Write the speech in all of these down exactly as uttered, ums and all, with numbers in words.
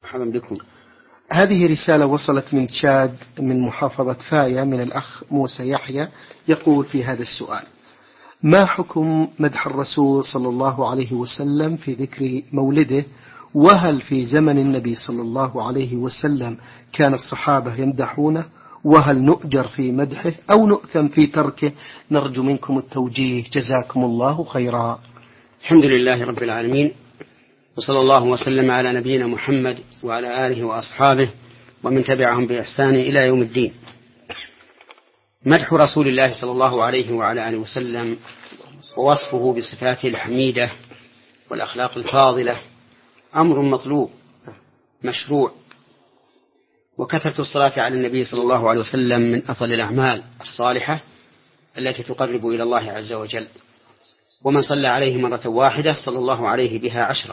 مرحبا بكم. هذه رسالة وصلت من تشاد من محافظة فايا من الأخ موسى يحيى، يقول في هذا السؤال: ما حكم مدح الرسول صلى الله عليه وسلم في ذكر مولده؟ وهل في زمن النبي صلى الله عليه وسلم كان الصحابة يمدحونه؟ وهل نؤجر في مدحه أو نؤثم في تركه؟ نرجو منكم التوجيه، جزاكم الله خيرا. الحمد لله رب العالمين، وصلى الله وسلم على نبينا محمد وعلى آله وأصحابه ومن تبعهم بإحسان إلى يوم الدين. مدح رسول الله صلى الله عليه وعلى آله وسلم ووصفه بصفاته الحميدة والأخلاق الفاضلة أمر مطلوب مشروع، وكثرة الصلاة على النبي صلى الله عليه وسلم من أفضل الأعمال الصالحة التي تقرب إلى الله عز وجل، ومن صلى عليه مرة واحدة صلى الله عليه بها عشرا.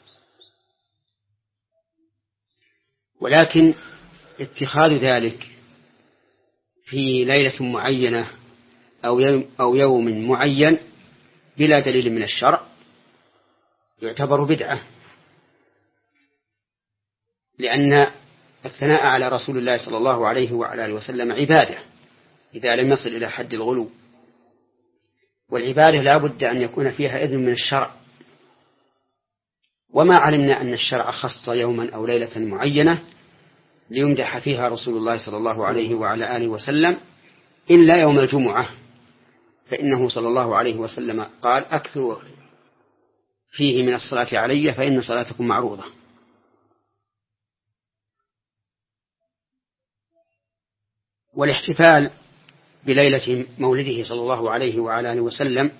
ولكن اتخاذ ذلك في ليلة معينة أو يوم, أو يوم معين بلا دليل من الشرع يعتبر بدعة، لأن الثناء على رسول الله صلى الله عليه وعلى آله وسلم عبادة إذا لم يصل إلى حد الغلو، والعبادة لا بد أن يكون فيها إذن من الشرع، وما علمنا أن الشرع خص يوما أو ليلة معينة ليمدح فيها رسول الله صلى الله عليه وعلى آله وسلم إلا يوم الجمعة، فإنه صلى الله عليه وسلم قال: أكثروا فيه من الصلاة علي فإن صلاتكم معروضة. والاحتفال بليلة مولده صلى الله عليه وعلى آله وسلم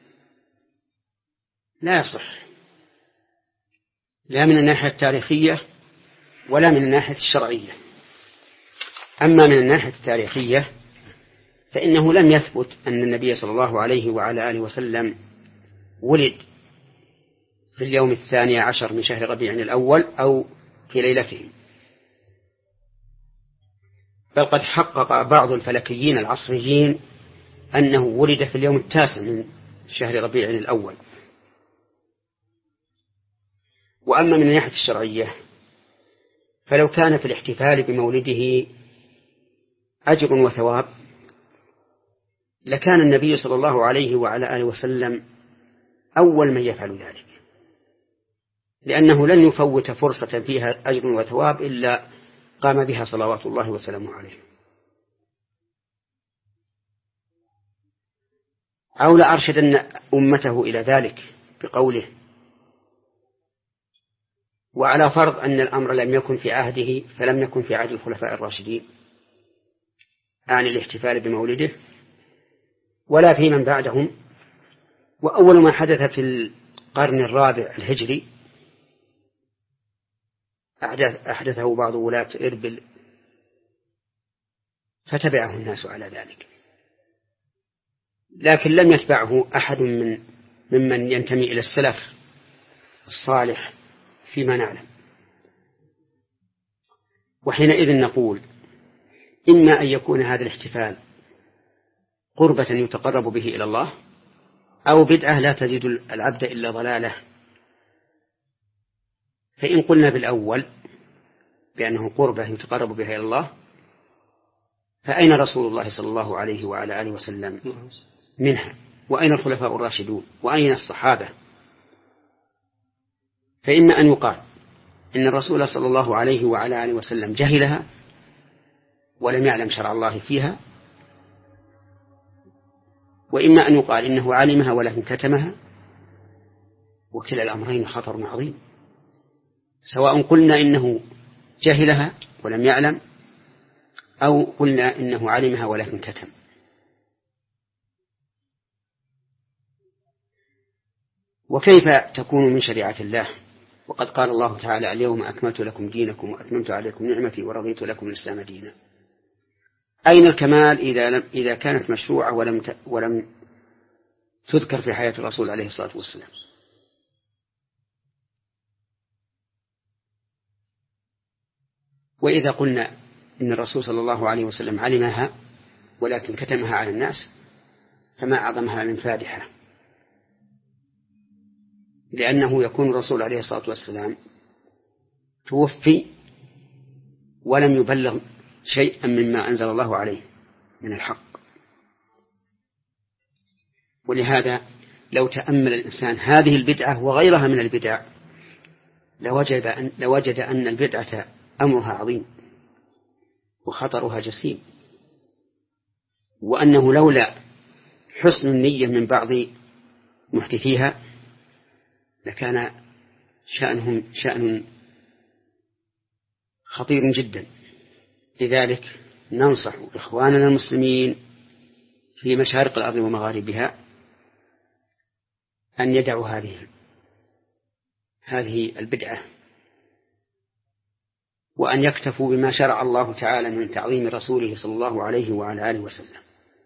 لا يصح، لا من الناحية التاريخية ولا من الناحية الشرعية. أما من الناحية التاريخية فإنه لم يثبت أن النبي صلى الله عليه وعلى آله وسلم ولد في اليوم الثاني عشر من شهر ربيع الأول أو في ليلته، بل قد حقق بعض الفلكيين العصريين أنه ولد في اليوم التاسع من شهر ربيع الأول. وأما من الناحية الشرعية فلو كان في الاحتفال بمولده أجر وثواب لكان النبي صلى الله عليه وعلى آله وسلم أول من يفعل ذلك، لأنه لن يفوت فرصة فيها أجر وثواب إلا قام بها صلوات الله وسلامه عليه. أو لأرشدن أمته إلى ذلك بقوله: وعلى فرض أن الأمر لم يكن في عهده فلم يكن في عهد الخلفاء الراشدين عن الاحتفال بمولده ولا في من بعدهم. وأول ما حدث في القرن الرابع الهجري أحدثه بعض ولاة إربل فتبعه الناس على ذلك، لكن لم يتبعه أحد من ممن ينتمي إلى السلف الصالح فيما نعلم. وحينئذ نقول: إما أن يكون هذا الاحتفال قربة يتقرب به إلى الله، أو بدعة لا تزيد العبد إلا ضلاله. فإن قلنا بالأول بأنه قربة يتقرب بها إلى الله، فأين رسول الله صلى الله عليه وعلى آله وسلم منها؟ وأين الخلفاء الراشدون؟ وأين الصحابة؟ فإما أن يقال إن الرسول صلى الله عليه وعلى آله وسلم جهلها ولم يعلم شرع الله فيها، وإما أن يقال إنه علمها ولكن كتمها، وكلا الأمرين خطر عظيم، سواء قلنا إنه جهلها ولم يعلم أو قلنا إنه علمها ولكن كتم. وكيف تكون من شريعة الله وقد قال الله تعالى: اليوم أكملت لكم دينكم وأتممت عليكم نعمتي ورضيت لكم الإسلام دينا؟ أين الكمال إذا لم إذا كانت مشروعة ولم ولم تذكر في حياة الرسول عليه الصلاة والسلام؟ وإذا قلنا إن الرسول صلى الله عليه وسلم علمها ولكن كتمها على الناس فما أعظمها من فادحة، لأنه يكون الرسول عليه الصلاة والسلام توفي ولم يبلغ شيئا مما أنزل الله عليه من الحق. ولهذا لو تأمل الإنسان هذه البدعة وغيرها من البدع لوجد أن, لوجد أن البدعة أمرها عظيم وخطرها جسيم، وأنه لولا حسن النية من بعض محدثيها لكان شأنهم شأن خطير جدا. لذلك ننصح إخواننا المسلمين في مشارق الأرض ومغاربها أن يدعوا هذه هذه البدعة، وأن يكتفوا بما شرع الله تعالى من تعظيم رسوله صلى الله عليه وعلى آله وسلم.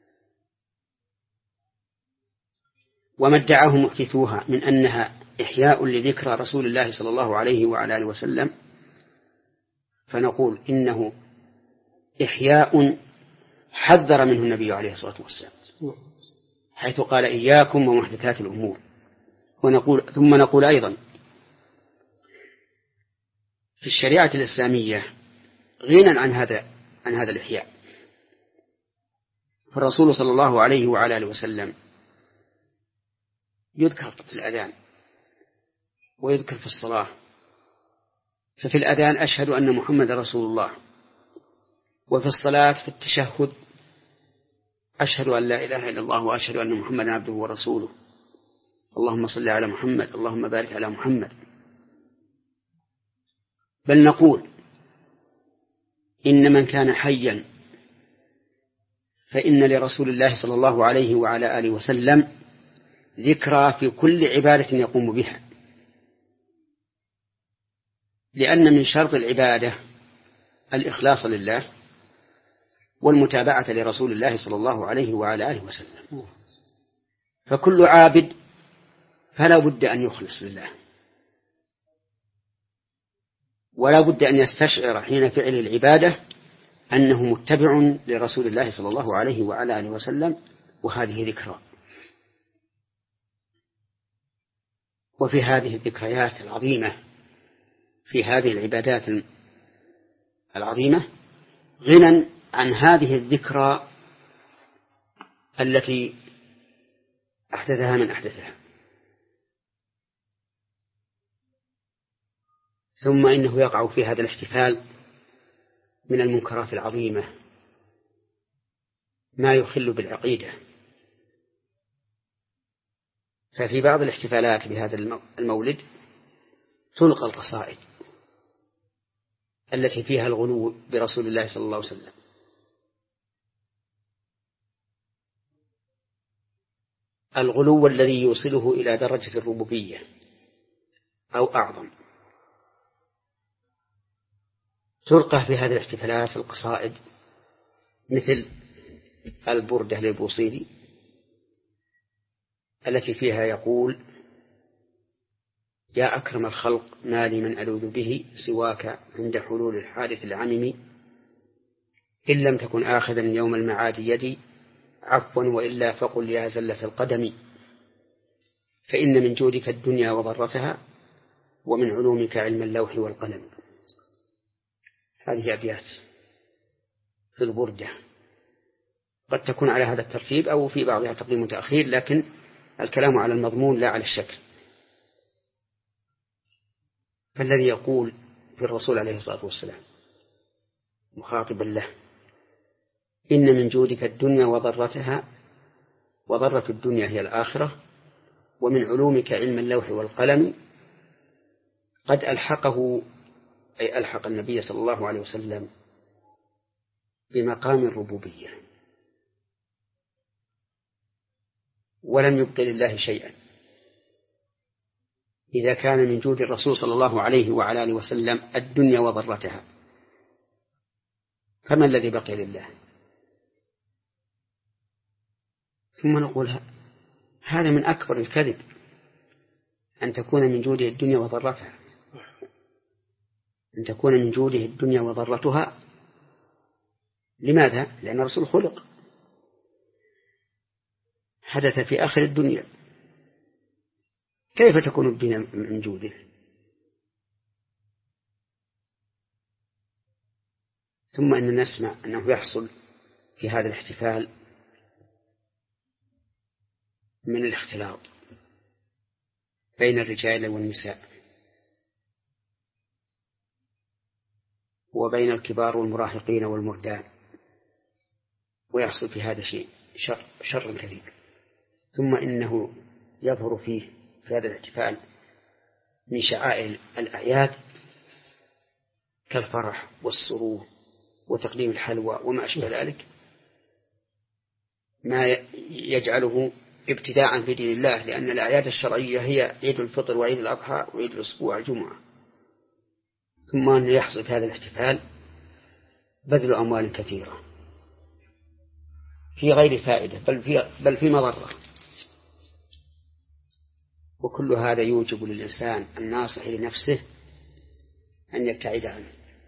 وما ادعاه محدثوها من أنها إحياء لذكرى رسول الله صلى الله عليه وعلى آله وسلم فنقول إنه إحياء حذر منه النبي عليه الصلاة والسلام، حيث قال إياكم ومحدثات الأمور. ونقول ثم نقول أيضا في الشريعة الإسلامية غنى عن هذا عن هذا الإحياء. فالرسول صلى الله عليه وعلى آله وسلم يذكر في الأذان ويذكر في الصلاة. ففي الأذان أشهد أن محمد رسول الله، وفي الصلاة في التشهد أشهد أن لا إله إلا الله وأشهد أن محمدا عبده ورسوله، اللهم صل على محمد اللهم بارك على محمد. بل نقول إن من كان حيا فإن لرسول الله صلى الله عليه وعلى آله وسلم ذكرى في كل عبادة يقوم بها، لأن من شرط العبادة الإخلاص لله والمتابعة لرسول الله صلى الله عليه وعلى آله وسلم. فكل عابد فلا بد أن يخلص لله، ولا بد أن يستشعر حين فعل العبادة أنه متبع لرسول الله صلى الله عليه وعلى آله وسلم، وهذه ذكرى. وفي هذه الذكريات العظيمة في هذه العبادات العظيمة غنى عن هذه الذكرى التي أحدثها من أحدثها. ثم إنه يقع في هذا الاحتفال من المنكرات العظيمة ما يخل بالعقيدة. ففي بعض الاحتفالات بهذا المولد تلقى القصائد التي فيها الغلو برسول الله صلى الله عليه وسلم، الغلو الذي يوصله إلى درجة الربوبية أو أعظم. تلقى في هذه الاحتفالات القصائد مثل البردة للبوصيري التي فيها يقول: يا أكرم الخلق ما لي من ألوذ به سواك عند حلول الحادث العمم، إن لم تكن آخذا يوم المعاد يدي عفوا وإلا فقل يا زلة القدم، فإن من جودك الدنيا وضرتها ومن علومك علم اللوح والقلم. هذه أبيات في البردة، قد تكون على هذا الترتيب أو في بعضها تقديم وتأخير، لكن الكلام على المضمون لا على الشكل. فالذي يقول في الرسول عليه الصلاة والسلام مخاطبا له: إن من جودك الدنيا وضرتها، وضرة الدنيا هي الآخرة، ومن علومك علم اللوح والقلم، قد ألحقه أي ألحق النبي صلى الله عليه وسلم بمقام الربوبية، ولم يبق لله شيئا. إذا كان من جود الرسول صلى الله عليه وعلى آله وسلم الدنيا وضرتها، فما الذي بقي لله؟ ثم نقول هذا من أكبر الكذب أن تكون من جوده الدنيا وضرتها، أن تكون من جوده الدنيا وضرتها. لماذا؟ لأن الرسول خلق، حدث في آخر الدنيا، كيف تكون الدنيا من جوده؟ ثم إن نسمع أنه يحصل في هذا الاحتفال من الاختلاط بين الرجال والنساء وبين الكبار والمراهقين والمردان، ويحصل في هذا شيء شر, شر كثير. ثم إنه يظهر فيه في هذا الاحتفال من شعائر الأعياد كالفرح والسرور وتقديم الحلوى وما أشبه ذلك، ما يجعله ابتداعا في دين الله، لأن الأعياد الشرعية هي عيد الفطر وعيد الأضحى وعيد الأسبوع الجمعة. ثم أن يحصل في هذا الاحتفال بذل أموال كثيرة في غير فائدة بل في, بل في مضرة، وكل هذا يوجب للإنسان الناصح لنفسه أن يبتعد عنه.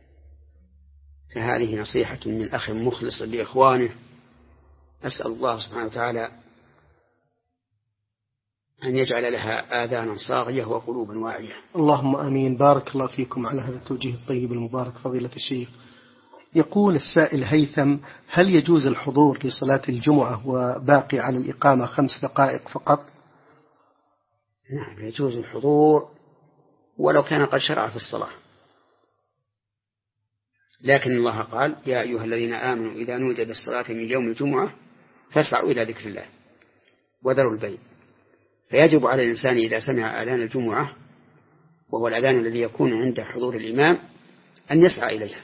فهذه نصيحة من أخ مخلص لإخوانه، أسأل الله سبحانه وتعالى أن يجعل لها آذانا صاغية وقلوبا واعية. اللهم آمين. بارك الله فيكم على هذا التوجيه الطيب المبارك فضيلة الشيخ. يقول السائل هيثم: هل يجوز الحضور لصلاة الجمعة وباقي على الإقامة خمس دقائق فقط؟ نعم، يجوز الحضور ولو كان قد شرع في الصلاة، لكن الله قال: يا أيها الذين آمنوا إذا نودي للصلاة من يوم الجمعة فاسعوا إلى ذكر الله وذروا البيع. فيجب على الإنسان إذا سمع آذان الجمعة، وهو الأذان الذي يكون عند حضور الإمام، أن يسعى إليها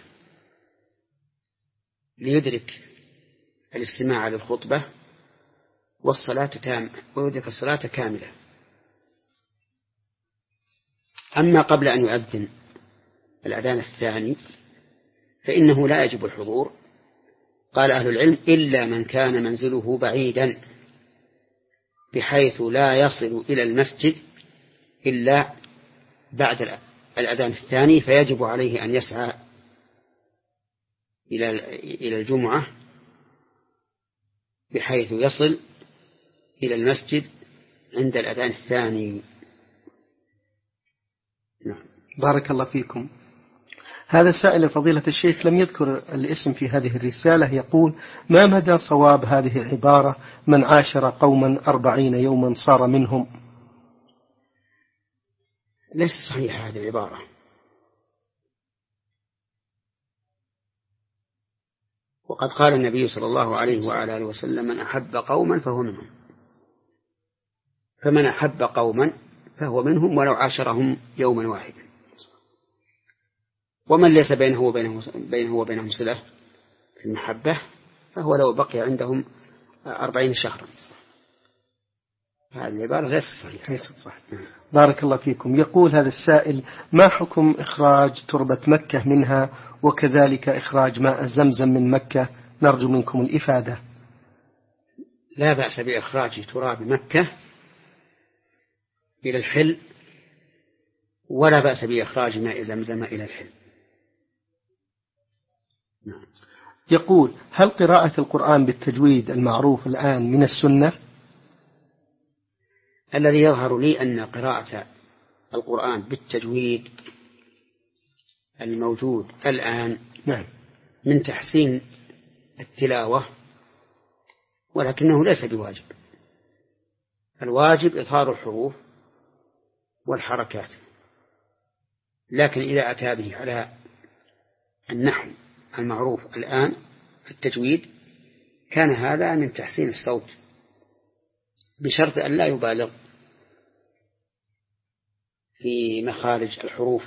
ليدرك الاستماع للخطبة والصلاة تامة، ويدرك الصلاة كاملة. أما قبل أن يؤذن الأذان الثاني فإنه لا يجب الحضور، قال أهل العلم: إلا من كان منزله بعيدا بحيث لا يصل إلى المسجد إلا بعد الأذان الثاني، فيجب عليه أن يسعى إلى الجمعة بحيث يصل إلى المسجد عند الأذان الثاني. نعم. بارك الله فيكم. هذا السائل فضيلة الشيخ لم يذكر الاسم في هذه الرسالة، يقول: ما مدى صواب هذه العبارة: من عاشر قوما أربعين يوما صار منهم؟ ليس صحيح هذه العبارة، وقد قال النبي صلى الله عليه وعلى آله وسلم: من أحب قوما فهو منهم. فمن أحب قوما فهو منهم ولو عاشرهم يوما واحدا. ومن ليس بينه وبينهم, بينه وبينهم صلة في المحبة فهو لو بقي عندهم أربعين شهرا. هذه العبارة ليست صحيحة. ليست صحيحة. بارك الله فيكم. يقول هذا السائل: ما حكم إخراج تربة مكة منها، وكذلك إخراج ماء زمزم من مكة؟ نرجو منكم الإفادة. لا بأس بإخراج تراب مكة إلى الحل، ولا بأس بإخراج ماء زمزم إلى الحل. نعم. يقول: هل قراءة القرآن بالتجويد المعروف الآن من السنة؟ الذي يظهر لي أن قراءة القرآن بالتجويد الموجود الآن نعم من تحسين التلاوة، ولكنه ليس بواجب. الواجب إظهار الحروف والحركات، لكن إذا أتى به على النحو المعروف الآن التجويد كان هذا من تحسين الصوت، بشرط أن لا يبالغ في مخارج الحروف،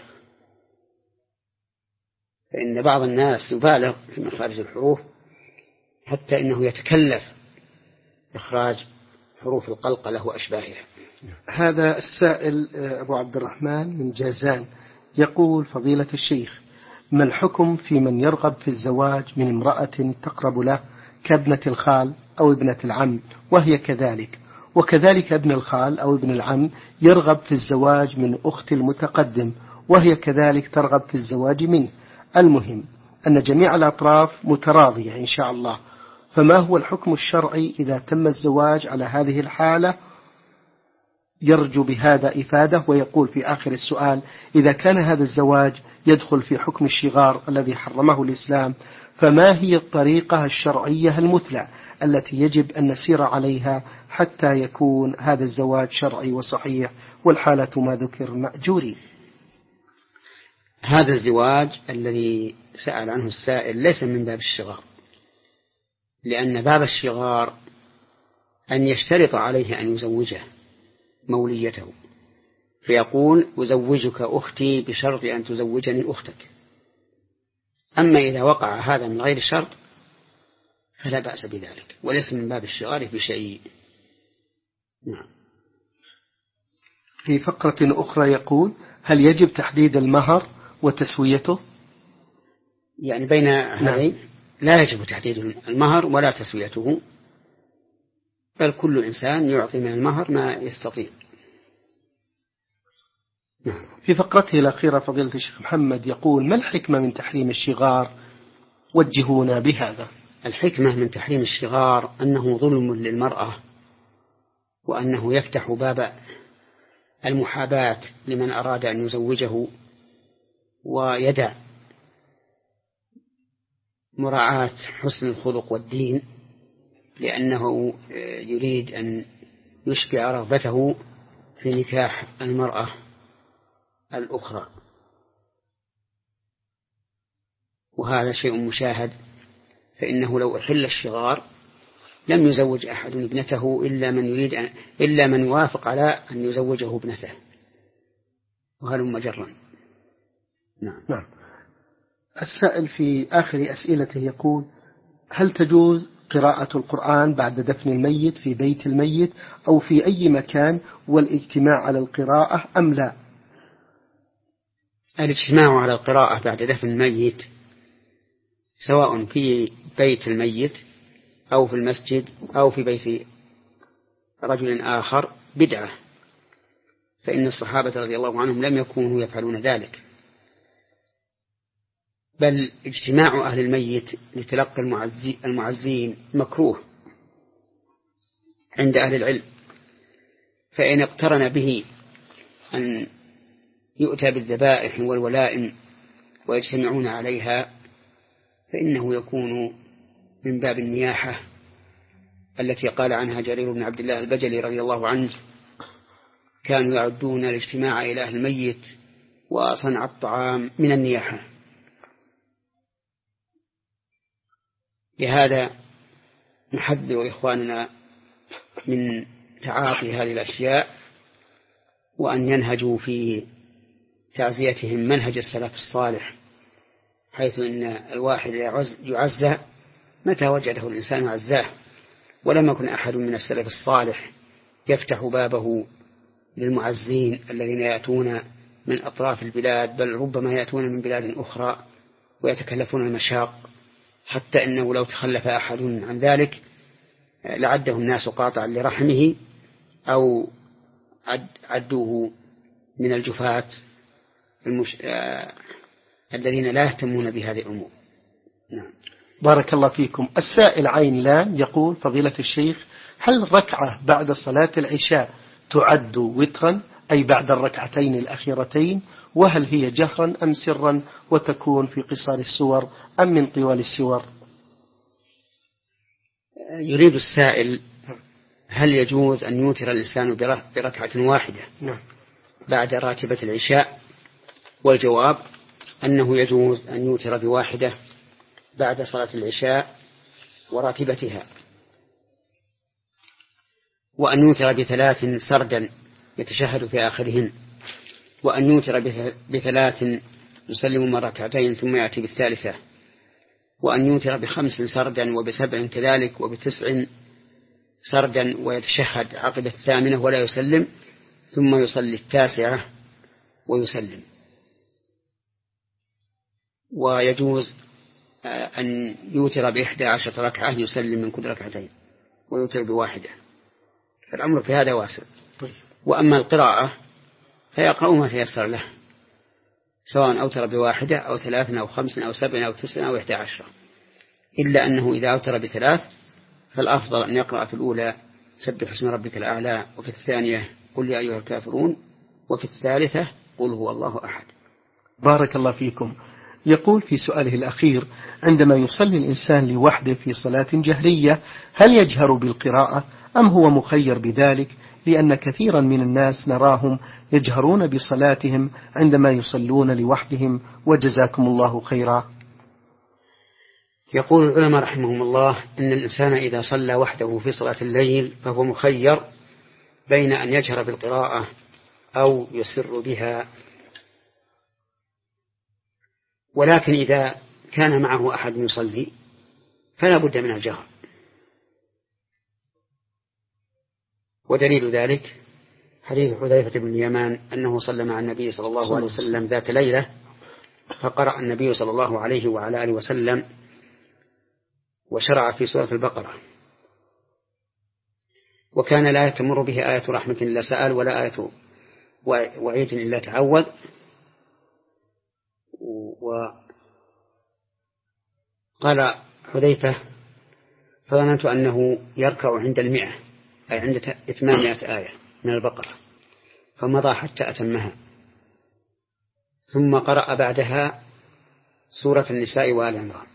فإن بعض الناس يبالغ في مخارج الحروف حتى إنه يتكلف إخراج حروف القلقلة وأشباهها. هذا السائل أبو عبد الرحمن من جازان يقول: فضيلة الشيخ، ما الحكم في من يرغب في الزواج من امرأة تقرب له كابنة الخال أو ابنة العم وهي كذلك، وكذلك ابن الخال أو ابن العم يرغب في الزواج من أخت المتقدم وهي كذلك ترغب في الزواج منه، المهم أن جميع الأطراف متراضية إن شاء الله، فما هو الحكم الشرعي إذا تم الزواج على هذه الحالة؟ يرجو بهذا إفادة، ويقول في آخر السؤال: إذا كان هذا الزواج يدخل في حكم الشغار الذي حرمه الإسلام، فما هي الطريقة الشرعية المثلى التي يجب أن نسير عليها حتى يكون هذا الزواج شرعي وصحيح والحالة ما ذكر مأجوري؟ هذا الزواج الذي سأل عنه السائل ليس من باب الشغار، لأن باب الشغار أن يشترط عليه أن يزوجه موليته، فيقول: أزوجك أختي بشرط أن تزوجني أختك. أما إذا وقع هذا من غير شرط فلا بأس بذلك، وليس من باب الشغار بشيء. نعم. في فقرة أخرى يقول: هل يجب تحديد المهر وتسويته؟ يعني بين هذين لا يجب تحديد المهر ولا تسويته، بل كل إنسان يعطي من المهر ما يستطيع. في فقرته الأخيرة فضيلة الشيخ محمد يقول: ما الحكمة من تحريم الشغار؟ وجهونا بهذا. الحكمة من تحريم الشغار أنه ظلم للمرأة، وأنه يفتح باب المحاباة لمن أراد أن يزوجه، ويدع مراعاة حسن الخلق والدين، لأنه يريد أن يشبع رغبته في نكاح المرأة الأخرى، وهذا شيء مشاهد. فإنه لو أحل الشغار لم يزوج أحد ابنته إلا من يريد أن إلا من يوافق على أن يزوجه ابنته، وهل مجرا. نعم. نعم. السائل في آخر أسئلته يقول: هل تجوز قراءة القرآن بعد دفن الميت في بيت الميت أو في أي مكان والاجتماع على القراءة أم لا؟ الاجتماع على القراءة بعد دفن الميت سواء في بيت الميت أو في المسجد أو في بيت رجل آخر بدعة، فإن الصحابة رضي الله عنهم لم يكونوا يفعلون ذلك، بل اجتماع أهل الميت لتلقي المعزي المعزين مكروه عند أهل العلم، فإن اقترن به أن يؤتى بالذبائح والولائم ويجتمعون عليها فإنه يكون من باب النياحة التي قال عنها جرير بن عبد الله البجلي رضي الله عنه: كانوا يعدون الاجتماع إلى أهل الميت وصنع الطعام من النياحة. لهذا نحذر إخواننا من تعاطي هذه الأشياء، وأن ينهجوا في تعزيتهم منهج السلف الصالح، حيث إن الواحد يعزى متى وجده الإنسان عزاه، ولم يكن أحد من السلف الصالح يفتح بابه للمعزين الذين يأتون من أطراف البلاد، بل ربما يأتون من بلاد أخرى ويتكلفون المشاق، حتى إنه لو تخلف أحد عن ذلك لعده الناس قاطعا لرحمه أو عد عدوه من الجفاة المش... آه... الذين لا يهتمون بهذه الأمور. نعم. بارك الله فيكم. السائل عين لام يقول: فضيلة الشيخ، هل ركعة بعد صلاة العشاء تعد وترا، أي بعد الركعتين الأخيرتين، وهل هي جهرا أم سرا، وتكون في قصار السور أم من طوال السور؟ يريد السائل هل يجوز أن يوتر الإنسان بركعة واحدة بعد راتبة العشاء؟ والجواب أنه يجوز أن يوتر بواحدة بعد صلاة العشاء وراتبتها، وأن يوتر بثلاث سردا يتشهد في آخرهن، وأن يوتر بثلاث يسلم من ركعتين ثم يأتي بالثالثة، وأن يوتر بخمس سردا وبسبع كذلك وبتسع سردا ويتشهد عقب الثامنة ولا يسلم، ثم يصلي التاسعة ويسلم. ويجوز أن يوتر بإحدى عشرة ركعة يسلم من كل ركعتين ويوتر بواحدة، فالأمر في هذا واسع. وأما القراءة فيقرأ ما تيسر له، سواء أوتر بواحدة أو ثلاث أو خمس أو سبع أو تسع أو إحدى عشرة، إلا أنه إذا أوتر بثلاث فالأفضل أن يقرأ في الأولى سبح اسم ربك الأعلى، وفي الثانية قل يا أيها الكافرون، وفي الثالثة قل هو الله أحد. بارك الله فيكم. يقول في سؤاله الأخير: عندما يصلي الإنسان لوحده في صلاة جهرية هل يجهر بالقراءة أم هو مخير بذلك؟ لأن كثيرا من الناس نراهم يجهرون بصلاتهم عندما يصلون لوحدهم، وجزاكم الله خيرا. يقول العلماء رحمهم الله إن الإنسان إذا صلى وحده في صلاة الليل فهو مخير بين أن يجهر بالقراءة أو يسر بها، ولكن إذا كان معه أحد يصلي فلا بد من الجهر. ودليل ذلك حديث حذيفة بن اليمان أنه صلى مع النبي صلى الله عليه وسلم ذات ليلة، فقرأ النبي صلى الله عليه وعلى آله وسلم وشرع في سورة البقرة، وكان لا تمر به آية رحمة إلا سأل ولا آية وعيد إلا تعوذ. وقال حذيفة: فظننت أنه يركع عند المئة، أي عند إتمام مئة آية من البقرة، فمضى حتى أتمها، ثم قرأ بعدها سورة النساء وآل عمران،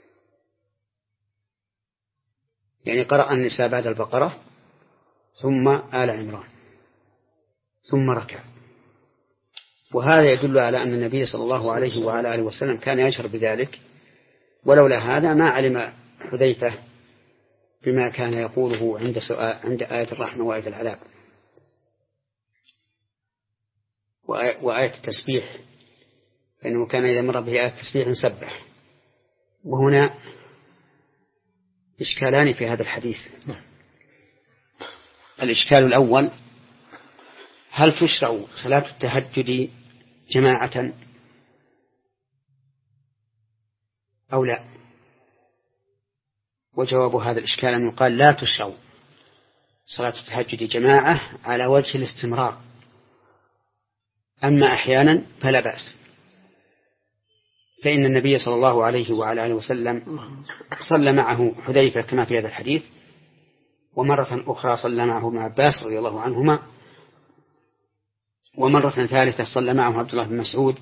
يعني قرأ النساء بعد البقرة ثم آل عمران ثم ركع. وهذا يدل على أن النبي صلى الله عليه وعلى آله وسلم كان يجهر بذلك، ولولا هذا ما علم حذيفة بما كان يقوله عند عند آية الرحمة وآية العذاب وآية التسبيح، فإنه كان إذا مر به آية التسبيح سبح. وهنا إشكالان في هذا الحديث. الإشكال الأول: هل تشرع صلاة التهجد جماعة أو لا؟ وجواب هذا الإشكال أن يقال لا تشرع صلاة التهجد جماعة على وجه الاستمرار، أما أحيانا فلا بأس، فإن النبي صلى الله عليه وعلى آله وسلم صلى معه حذيفة كما في هذا الحديث، ومرة أخرى صلى معه ابن عباس رضي الله عنهما، ومرة ثالثة صلى معه عبد الله بن مسعود.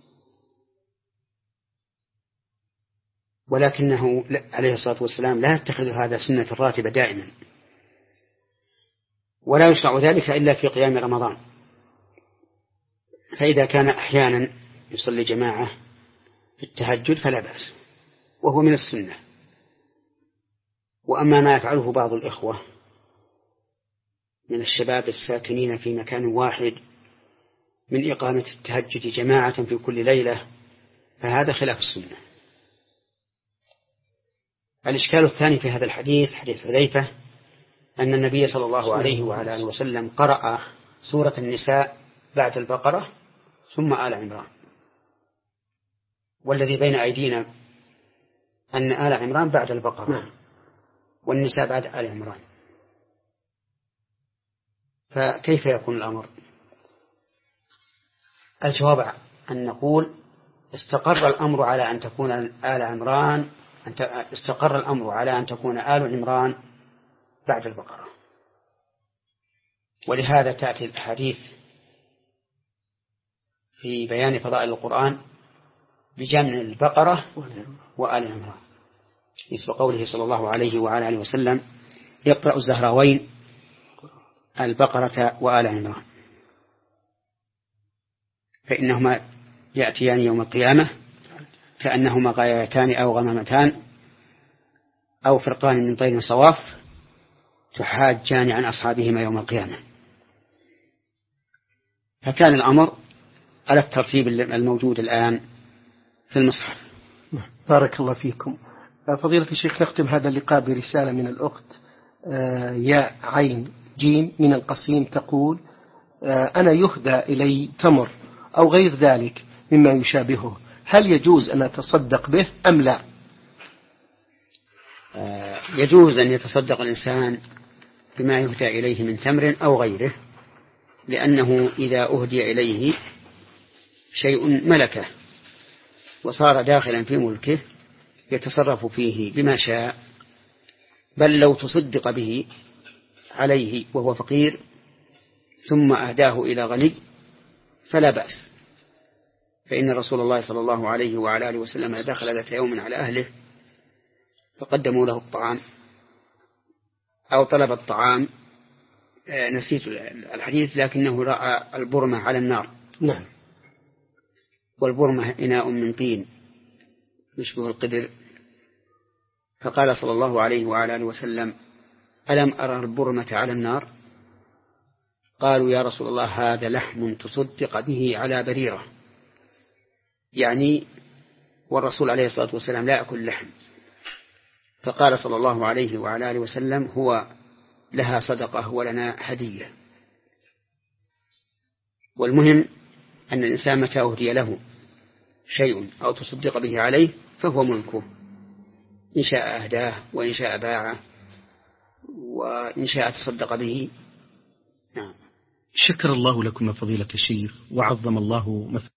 ولكنه عليه الصلاة والسلام لا يتخذ هذا سنة راتبة دائما، ولا يشرع ذلك إلا في قيام رمضان، فإذا كان أحيانا يصلي جماعة في التهجد فلا بأس، وهو من السنة. وأما ما يفعله بعض الإخوة من الشباب الساكنين في مكان واحد من إقامة التهجد جماعة في كل ليلة فهذا خلاف السنة. الإشكال الثاني في هذا الحديث حديث حذيفة أن النبي صلى الله عليه وعلى آله وسلم قرأ سورة النساء بعد البقرة ثم آل عمران، والذي بين أيدينا أن آل عمران بعد البقرة والنساء بعد آل عمران، فكيف يكون الأمر؟ الجواب أن نقول استقر الأمر على أن تكون آل عمران استقر الأمر على أن تكون آل عمران بعد البقرة، ولهذا تأتي الأحاديث في بيان فضائل القرآن بجمع البقرة وآل عمران، مثل قوله صلى الله عليه وعلى آله وسلم: اقرأوا الزهراوين البقرة وآل عمران، فإنهما يأتيان يوم القيامة كأنهما غايتان أو غمامتان أو فرقان من طير صواف تحاجان عن أصحابهما يوم القيامة. فكان الأمر على الترتيب الموجود الآن في المصحف. بارك الله فيكم. فضيلة الشيخ، نختم هذا اللقاء برسالة من الأخت يا عين جيم من القصيم تقول: أنا يهدى إلي تمر أو غير ذلك مما يشابهه، هل يجوز أن أتصدق به أم لا؟ يجوز أن يتصدق الإنسان بما يهدى إليه من تمر أو غيره، لأنه إذا أهدي إليه شيء ملكه وصار داخلا في ملكه يتصرف فيه بما شاء، بل لو تصدق به عليه وهو فقير ثم أهداه إلى غني فلا بأس، فإن رسول الله صلى الله عليه وعلى آله وسلم دخل ذات يوم على أهله فقدموا له الطعام أو طلب الطعام، نسيت الحديث، لكنه رأى البرمة على النار. نعم. والبرمة إناء من طين يشبه القدر، فقال صلى الله عليه وعلى آله وسلم: ألم أرى البرمة على النار؟ قالوا: يا رسول الله هذا لحم تصدق به على بريرة، يعني والرسول عليه الصلاة والسلام لا يأكل لحم. فقال صلى الله عليه وعلى آله وسلم: هو لها صدقة ولنا هدية. والمهم أن الإنسان متى أهدي له شيء أو تصدق به عليه فهو ملكه، إن شاء أهداه وإن شاء باعه وإن شاء تصدق به. نعم. شكر الله لكم فضيلة الشيخ وعظم الله مثلا.